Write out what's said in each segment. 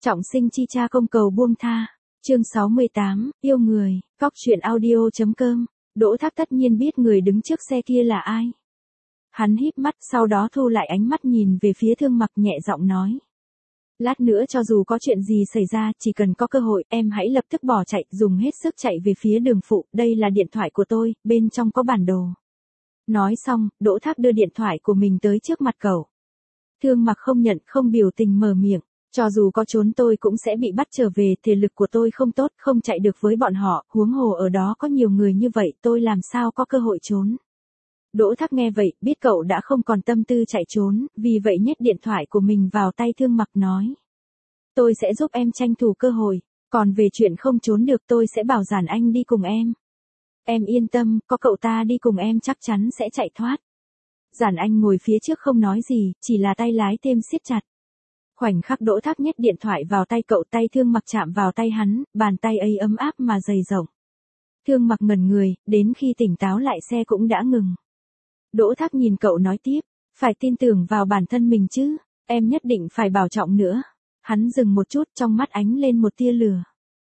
Trọng sinh chi cha công cầu buông tha. Chương 68, yêu người, Cóc truyện audio.com. Đỗ Thác tất nhiên biết người đứng trước xe kia là ai. Hắn híp mắt, sau đó thu lại ánh mắt nhìn về phía Thương Mặc, nhẹ giọng nói. Lát nữa cho dù có chuyện gì xảy ra, chỉ cần có cơ hội, em hãy lập tức bỏ chạy, dùng hết sức chạy về phía đường phụ, đây là điện thoại của tôi, bên trong có bản đồ. Nói xong, Đỗ Thác đưa điện thoại của mình tới trước mặt cậu. Thương Mặc không nhận, không biểu tình mở miệng. Cho dù có trốn tôi cũng sẽ bị bắt trở về, thể lực của tôi không tốt, không chạy được với bọn họ, huống hồ ở đó có nhiều người như vậy, tôi làm sao có cơ hội trốn. Đỗ Thác nghe vậy, biết cậu đã không còn tâm tư chạy trốn, vì vậy nhét điện thoại của mình vào tay Thương Mặc nói. Tôi sẽ giúp em tranh thủ cơ hội, còn về chuyện không trốn được tôi sẽ bảo Giản Anh đi cùng em. Em yên tâm, có cậu ta đi cùng em chắc chắn sẽ chạy thoát. Giản Anh ngồi phía trước không nói gì, chỉ là tay lái thêm siết chặt. Khoảnh khắc Đỗ Thác nhét điện thoại vào tay cậu, tay Thương Mặc chạm vào tay hắn, bàn tay ấy ấm áp mà dày rộng. Thương Mặc ngẩn người, đến khi tỉnh táo lại xe cũng đã ngừng. Đỗ Thác nhìn cậu nói tiếp, phải tin tưởng vào bản thân mình chứ, em nhất định phải bảo trọng nữa. Hắn dừng một chút, trong mắt ánh lên một tia lửa.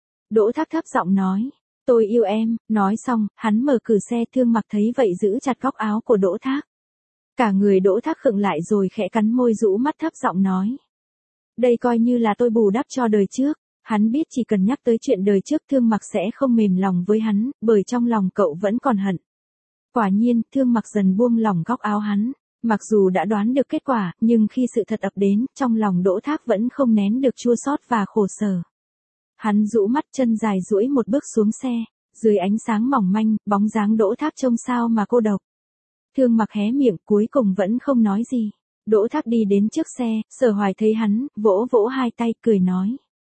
Đỗ Thác thấp giọng nói, tôi yêu em, nói xong, hắn mở cửa xe. Thương Mặc thấy vậy giữ chặt góc áo của Đỗ Thác. Cả người Đỗ Thác khựng lại rồi khẽ cắn môi rũ mắt thấp giọng nói. Đây coi như là tôi bù đắp cho đời trước. Hắn biết chỉ cần nhắc tới chuyện đời trước Thương Mặc sẽ không mềm lòng với hắn, bởi trong lòng cậu vẫn còn hận. Quả nhiên, Thương Mặc dần buông lỏng góc áo hắn. Mặc dù đã đoán được kết quả, nhưng khi sự thật ập đến, trong lòng Đỗ Thác vẫn không nén được chua xót và khổ sở. Hắn rũ mắt, chân dài duỗi một bước xuống xe. Dưới ánh sáng mỏng manh, bóng dáng Đỗ Thác trông sao mà cô độc. Thương Mặc hé miệng, cuối cùng vẫn không nói gì. Đỗ Thác đi đến trước xe, Sở Hoài thấy hắn, vỗ vỗ hai tay, cười nói.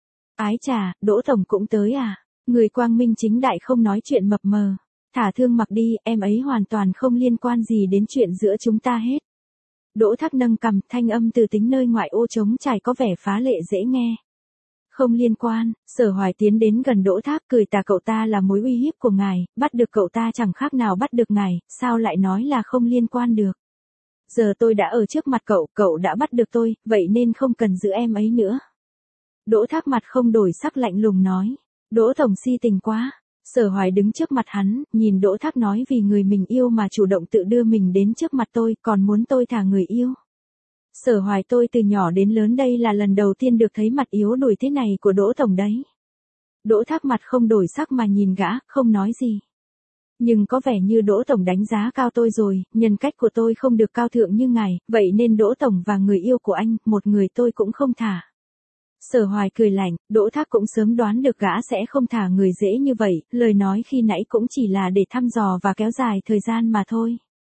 Ái chà, Đỗ tổng cũng tới à? Người quang minh chính đại không nói chuyện mập mờ. Thả Thương Mặc đi, em ấy hoàn toàn không liên quan gì đến chuyện giữa chúng ta hết. Đỗ Thác nâng cằm, thanh âm từ tính nơi ngoại ô trống trải có vẻ phá lệ dễ nghe. Không liên quan. Sở Hoài tiến đến gần Đỗ Thác, cười tà, cậu ta là mối uy hiếp của ngài, bắt được cậu ta chẳng khác nào bắt được ngài, sao lại nói là không liên quan được. Giờ tôi đã ở trước mặt cậu, cậu đã bắt được tôi, vậy nên không cần giữ em ấy nữa. Đỗ Thác mặt không đổi sắc, lạnh lùng nói. Đỗ tổng si tình quá. Sở Hoài đứng trước mặt hắn, nhìn Đỗ Thác nói, vì người mình yêu mà chủ động tự đưa mình đến trước mặt tôi, còn muốn tôi thả người yêu. Sở Hoài, tôi từ nhỏ đến lớn đây là lần đầu tiên được thấy mặt yếu đuối thế này của Đỗ tổng đấy. Đỗ Thác mặt không đổi sắc mà nhìn gã, không nói gì. Nhưng có vẻ như Đỗ tổng đánh giá cao tôi rồi, nhân cách của tôi không được cao thượng như ngài, vậy nên Đỗ tổng và người yêu của anh, một người tôi cũng không thả. Sở Hoài cười lạnh, Đỗ Thác cũng sớm đoán được gã sẽ không thả người dễ như vậy, lời nói khi nãy cũng chỉ là để thăm dò và kéo dài thời gian mà thôi.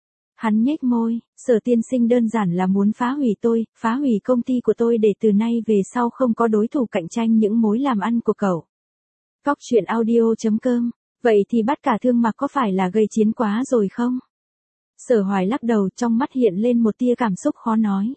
Hắn nhếch môi, Sở tiên sinh đơn giản là muốn phá hủy tôi, phá hủy công ty của tôi để từ nay về sau không có đối thủ cạnh tranh những mối làm ăn của cậu. Cóc truyện audio.com. Vậy thì bắt cả Thương Mặc có phải là gây chiến quá rồi không? Sở Hoài lắc đầu, trong mắt hiện lên một tia cảm xúc khó nói.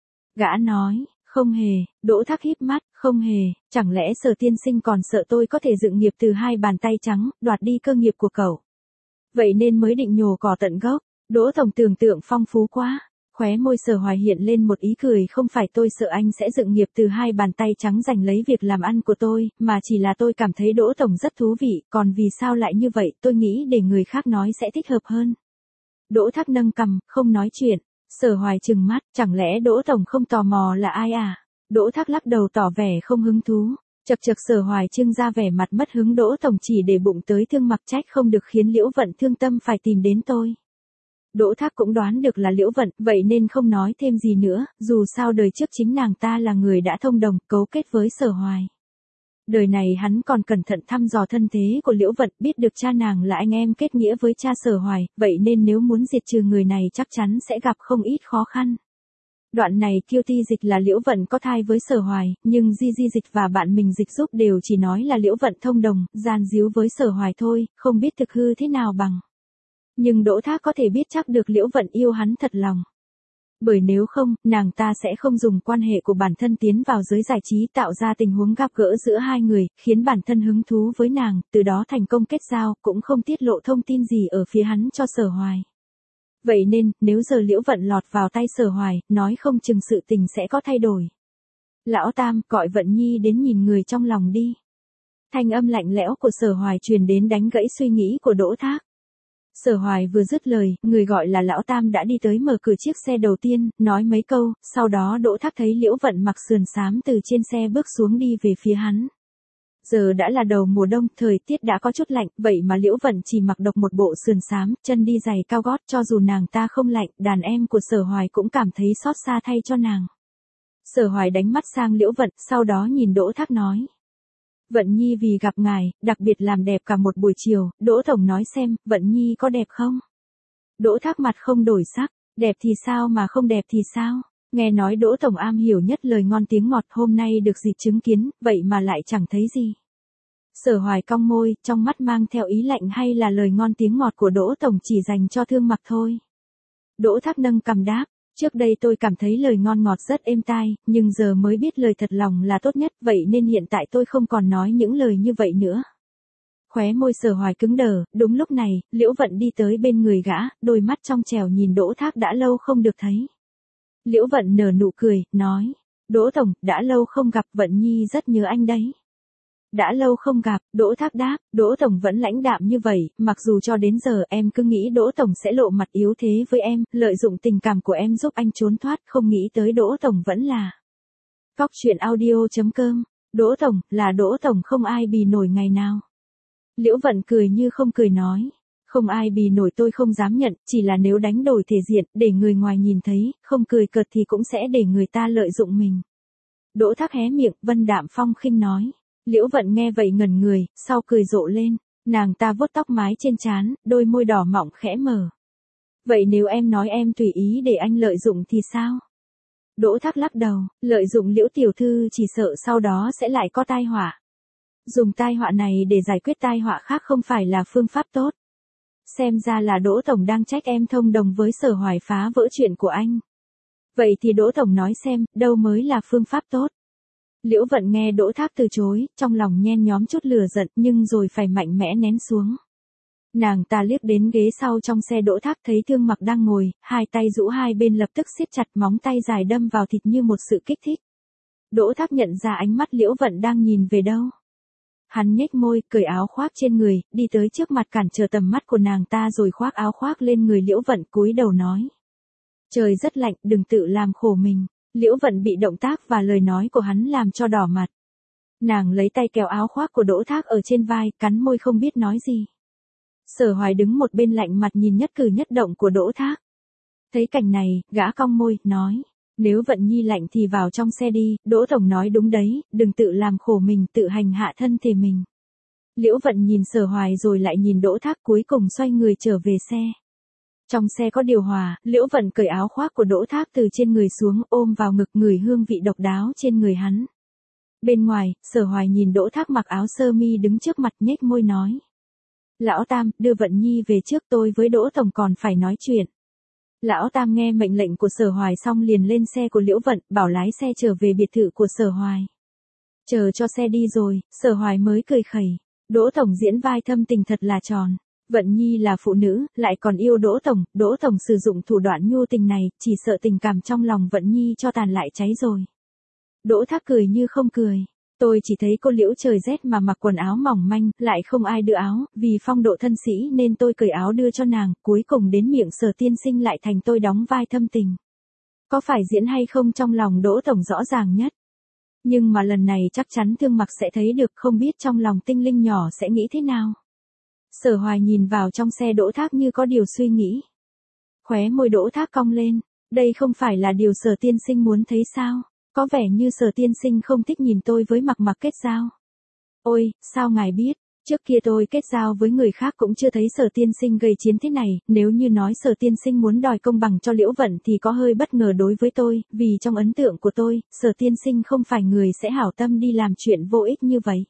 Gã nói, không hề. Đỗ Thác híp mắt, không hề, chẳng lẽ Sở tiên sinh còn sợ tôi có thể dựng nghiệp từ hai bàn tay trắng, đoạt đi cơ nghiệp của cậu. Vậy nên mới định nhổ cỏ tận gốc. Đỗ tổng tưởng tượng phong phú quá. Khóe môi Sở Hoài hiện lên một ý cười, không phải tôi sợ anh sẽ dựng nghiệp từ hai bàn tay trắng giành lấy việc làm ăn của tôi, mà chỉ là tôi cảm thấy Đỗ tổng rất thú vị, còn vì sao lại như vậy, tôi nghĩ để người khác nói sẽ thích hợp hơn. Đỗ Thác nâng cằm, không nói chuyện. Sở Hoài trừng mắt, chẳng lẽ Đỗ tổng không tò mò là ai à? Đỗ Thác lắc đầu tỏ vẻ không hứng thú. Chậc chậc, Sở Hoài trưng ra vẻ mặt mất hứng, Đỗ tổng chỉ để bụng tới Thương Mặc, trách không được khiến Liễu Vận thương tâm phải tìm đến tôi. Đỗ Thác cũng đoán được là Liễu Vận, vậy nên không nói thêm gì nữa, dù sao đời trước chính nàng ta là người đã thông đồng, cấu kết với Sở Hoài. Đời này hắn còn cẩn thận thăm dò thân thế của Liễu Vận, biết được cha nàng là anh em kết nghĩa với cha Sở Hoài, vậy nên nếu muốn diệt trừ người này chắc chắn sẽ gặp không ít khó khăn. Đoạn này Kiêu Ti dịch là Liễu Vận có thai với Sở Hoài, nhưng Di Di dịch và bạn mình dịch giúp đều chỉ nói là Liễu Vận thông đồng, gian díu với Sở Hoài thôi, không biết thực hư thế nào bằng. Nhưng Đỗ Thác có thể biết chắc được Liễu Vận yêu hắn thật lòng. Bởi nếu không, nàng ta sẽ không dùng quan hệ của bản thân tiến vào giới giải trí tạo ra tình huống gặp gỡ giữa hai người, khiến bản thân hứng thú với nàng, từ đó thành công kết giao, cũng không tiết lộ thông tin gì ở phía hắn cho Sở Hoài. Vậy nên, nếu giờ Liễu Vận lọt vào tay Sở Hoài, nói không chừng sự tình sẽ có thay đổi. Lão Tam, gọi Vận Nhi đến nhìn người trong lòng đi. Thanh âm lạnh lẽo của Sở Hoài truyền đến đánh gãy suy nghĩ của Đỗ Thác. Sở Hoài vừa dứt lời, người gọi là Lão Tam đã đi tới mở cửa chiếc xe đầu tiên, nói mấy câu, sau đó Đỗ Thác thấy Liễu Vận mặc sườn xám từ trên xe bước xuống đi về phía hắn. Giờ đã là đầu mùa đông, thời tiết đã có chút lạnh, vậy mà Liễu Vận chỉ mặc độc một bộ sườn xám, chân đi giày cao gót, cho dù nàng ta không lạnh, đàn em của Sở Hoài cũng cảm thấy xót xa thay cho nàng. Sở Hoài đánh mắt sang Liễu Vận, sau đó nhìn Đỗ Thác nói. Vận Nhi vì gặp ngài, đặc biệt làm đẹp cả một buổi chiều, Đỗ Tổng nói xem, Vận Nhi có đẹp không? Đỗ Thác mặt không đổi sắc, đẹp thì sao mà không đẹp thì sao? Nghe nói Đỗ Tổng am hiểu nhất lời ngon tiếng ngọt, hôm nay được dịp chứng kiến, vậy mà lại chẳng thấy gì. Sở Hoài cong môi, trong mắt mang theo ý lạnh hay là lời ngon tiếng ngọt của Đỗ Tổng chỉ dành cho Thương Mặc thôi. Đỗ Thác nâng cằm đáp, trước đây tôi cảm thấy lời ngon ngọt rất êm tai, nhưng giờ mới biết lời thật lòng là tốt nhất, vậy nên hiện tại tôi không còn nói những lời như vậy nữa. Khóe môi Sở Hoài cứng đờ, đúng lúc này, Liễu Vận đi tới bên người gã, đôi mắt trong trẻo nhìn Đỗ Thác đã lâu không được thấy. Liễu Vận nở nụ cười, nói, Đỗ Tổng, đã lâu không gặp, Vận Nhi rất nhớ anh đấy. Đã lâu không gặp, Đỗ Thác đáp, Đỗ Tổng vẫn lãnh đạm như vậy, mặc dù cho đến giờ em cứ nghĩ Đỗ Tổng sẽ lộ mặt yếu thế với em, lợi dụng tình cảm của em giúp anh trốn thoát, không nghĩ tới Đỗ Tổng vẫn là. Cóc truyện audio.com, Đỗ Tổng, là Đỗ Tổng không ai bì nổi ngày nào. Liễu Vận cười như không cười nói, không ai bì nổi tôi không dám nhận, chỉ là nếu đánh đổi thể diện, để người ngoài nhìn thấy, không cười cợt thì cũng sẽ để người ta lợi dụng mình. Đỗ Thác hé miệng, vân đạm phong khinh nói. Liễu Vận nghe vậy ngẩn người, sau cười rộ lên, nàng ta vuốt tóc mái trên trán, đôi môi đỏ mọng khẽ mở. Vậy nếu em nói em tùy ý để anh lợi dụng thì sao? Đỗ Thác lắc đầu, lợi dụng Liễu tiểu thư chỉ sợ sau đó sẽ lại có tai họa. Dùng tai họa này để giải quyết tai họa khác không phải là phương pháp tốt. Xem ra là Đỗ Tổng đang trách em thông đồng với Sở Hoài phá vỡ chuyện của anh. Vậy thì Đỗ Tổng nói xem, đâu mới là phương pháp tốt? Liễu Vận nghe Đỗ Thác từ chối, trong lòng nhen nhóm chút lửa giận nhưng rồi phải mạnh mẽ nén xuống. Nàng ta liếc đến ghế sau trong xe Đỗ Thác thấy Thương Mặc đang ngồi, hai tay rũ hai bên lập tức siết chặt móng tay dài đâm vào thịt như một sự kích thích. Đỗ Thác nhận ra ánh mắt Liễu Vận đang nhìn về đâu. Hắn nhếch môi, cởi áo khoác trên người, đi tới trước mặt cản trở tầm mắt của nàng ta rồi khoác áo khoác lên người Liễu Vận, cúi đầu nói. Trời rất lạnh, đừng tự làm khổ mình. Liễu Vận bị động tác và lời nói của hắn làm cho đỏ mặt. Nàng lấy tay kéo áo khoác của Đỗ Thác ở trên vai, cắn môi không biết nói gì. Sở Hoài đứng một bên lạnh mặt nhìn nhất cử nhất động của Đỗ Thác. Thấy cảnh này, gã cong môi, nói. Nếu Vận Nhi lạnh thì vào trong xe đi, Đỗ Tổng nói đúng đấy, đừng tự làm khổ mình, tự hành hạ thân thể mình. Liễu Vận nhìn Sở Hoài rồi lại nhìn Đỗ Thác, cuối cùng xoay người trở về xe. Trong xe có điều hòa, Liễu Vận cởi áo khoác của Đỗ Thác từ trên người xuống, ôm vào ngực ngửi hương vị độc đáo trên người hắn. Bên ngoài, Sở Hoài nhìn Đỗ Thác mặc áo sơ mi đứng trước mặt nhếch môi nói. Lão Tam, đưa Vận Nhi về trước, tôi với Đỗ Tổng còn phải nói chuyện. Lão Tam nghe mệnh lệnh của Sở Hoài xong liền lên xe của Liễu Vận, bảo lái xe trở về biệt thự của Sở Hoài. Chờ cho xe đi rồi, Sở Hoài mới cười khẩy. Đỗ Tổng diễn vai thâm tình thật là tròn. Vận Nhi là phụ nữ, lại còn yêu Đỗ Tổng sử dụng thủ đoạn nhu tình này, chỉ sợ tình cảm trong lòng Vận Nhi cho tàn lại cháy rồi. Đỗ Thác cười như không cười. Tôi chỉ thấy cô Liễu trời rét mà mặc quần áo mỏng manh, lại không ai đưa áo, vì phong độ thân sĩ nên tôi cởi áo đưa cho nàng, cuối cùng đến miệng Sở tiên sinh lại thành tôi đóng vai thâm tình. Có phải diễn hay không trong lòng Đỗ Tổng rõ ràng nhất. Nhưng mà lần này chắc chắn Thương Mặc sẽ thấy được, không biết trong lòng tinh linh nhỏ sẽ nghĩ thế nào. Sở Hoài nhìn vào trong xe Đỗ Thác như có điều suy nghĩ. Khóe môi Đỗ Thác cong lên, đây không phải là điều Sở tiên sinh muốn thấy sao? Có vẻ như Sở tiên sinh không thích nhìn tôi với Mặc kết giao. Ôi, sao ngài biết, trước kia tôi kết giao với người khác cũng chưa thấy Sở tiên sinh gây chiến thế này, nếu như nói Sở tiên sinh muốn đòi công bằng cho Liễu Vận thì có hơi bất ngờ đối với tôi, vì trong ấn tượng của tôi, Sở tiên sinh không phải người sẽ hảo tâm đi làm chuyện vô ích như vậy.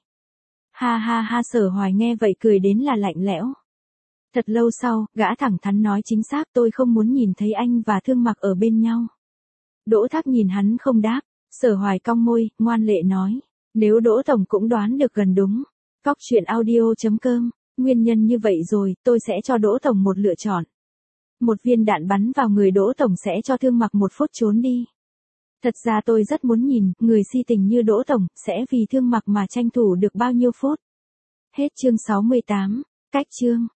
Ha ha ha, Sở Hoài nghe vậy cười đến là lạnh lẽo. Thật lâu sau, gã thẳng thắn nói chính xác, tôi không muốn nhìn thấy anh và Thương Mặc ở bên nhau. Đỗ Thác nhìn hắn không đáp, Sở Hoài cong môi, ngoan lệ nói, nếu Đỗ Tổng cũng đoán được gần đúng. Cóc truyện audio.com, nguyên nhân như vậy rồi, tôi sẽ cho Đỗ Tổng một lựa chọn. Một viên đạn bắn vào người Đỗ Tổng sẽ cho Thương Mặc 1 phút trốn đi. Thật ra tôi rất muốn nhìn, người si tình như Đỗ Tổng, sẽ vì thương Mặc mà tranh thủ được bao nhiêu phút. Hết chương 68. Cách chương.